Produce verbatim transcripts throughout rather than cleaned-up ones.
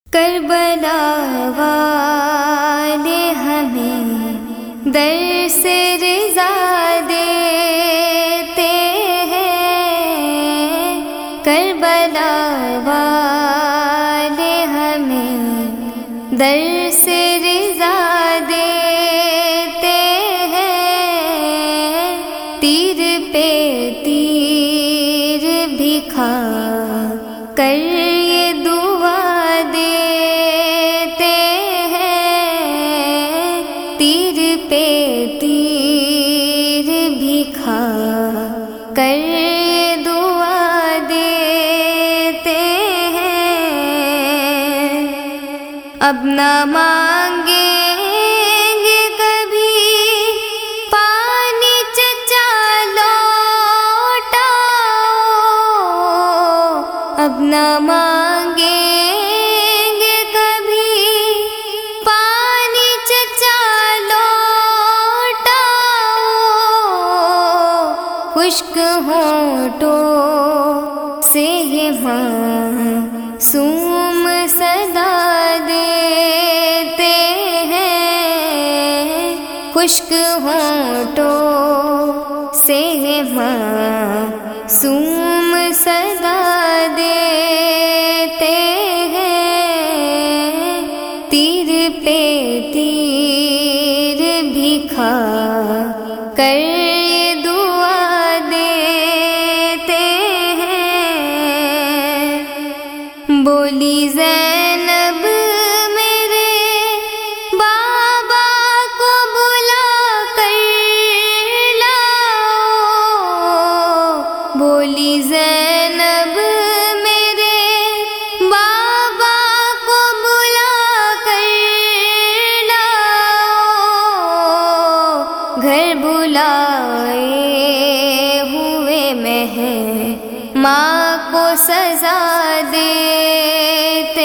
کربلا والے ہمیں در سے رضا دیتے ہیں، کربلا والے ہمیں در سے رضا دیتے ہیں، تیر پہ تیر بھی کھا کر یہ دعا دیتے ہیں، تیر پہ تیر بھی کھا کر یہ دعا دیتے ہیں، اب نہ مانگیں گے کبھی پانی چچا لوٹاؤ، اب نہ مانگیں گے کبھی پانی چچا لوٹاؤ، خشک ہونٹوں سے یہ معصوم صدا دیتے ہیں، خشک ہونٹوں سے یہ معصوم صدا دیتے ہیں، تیر پہ تیر بھی کھا کر یہ دعا دیتے ہیں، بولی زینب میرے بابا کو بلا کر لاؤ، بولی زینب میرے بابا کو بلا کر لاؤ، گھر بلائے ہوئے مہماں کو سزا دیتے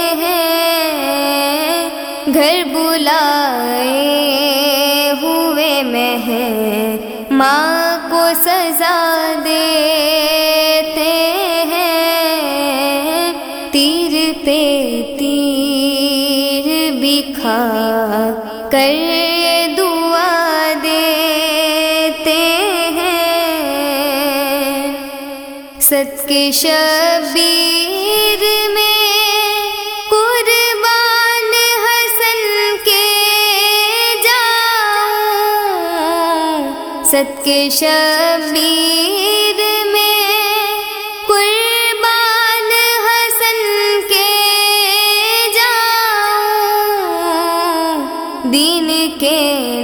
ہیں، گھر بلائے ہوئے مہماں کو سزا دیتے ہیں، تیر پہ تیر بھی کھا کر یہ دعا دیتے ہیں، صدقے شبیر میں قربان حسن کے جاؤں، صدقے شبیر میں قربان حسن کے جاؤں، دین کے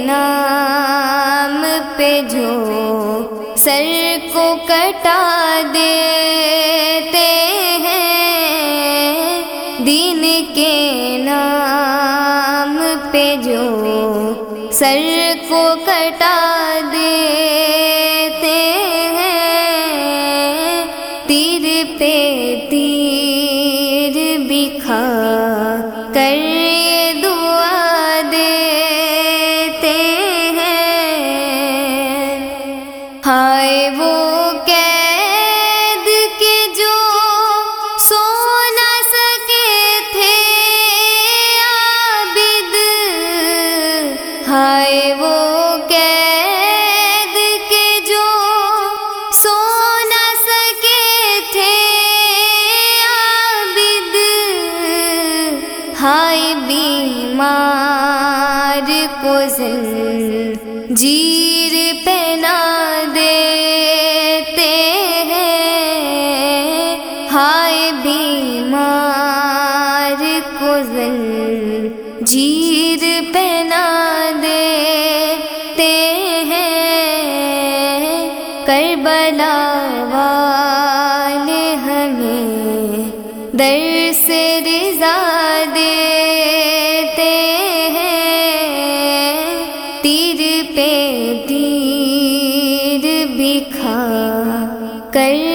نام پہ جو سر کو کٹا دیتے ہیں، دین کے نام پہ جو سر کو کٹا دیتے ہیں، تیر پہ تیر بھی کھا کر یہ دعا دیتے ہیں، ہائے وہ قید کے جو سو نہ سکے تھے عابد، ہائے وہ قید کے جو سو نہ سکے تھے عابد، ہائے بیمار کو زنجیر پہنا دیتے ہیں، ہائے بیمار کو زنجیر پہنا دیتے ہیں، کربلا والے ہمیں در سے رضا دیتے ہیں، تیر پہ تیر بھی کھا کر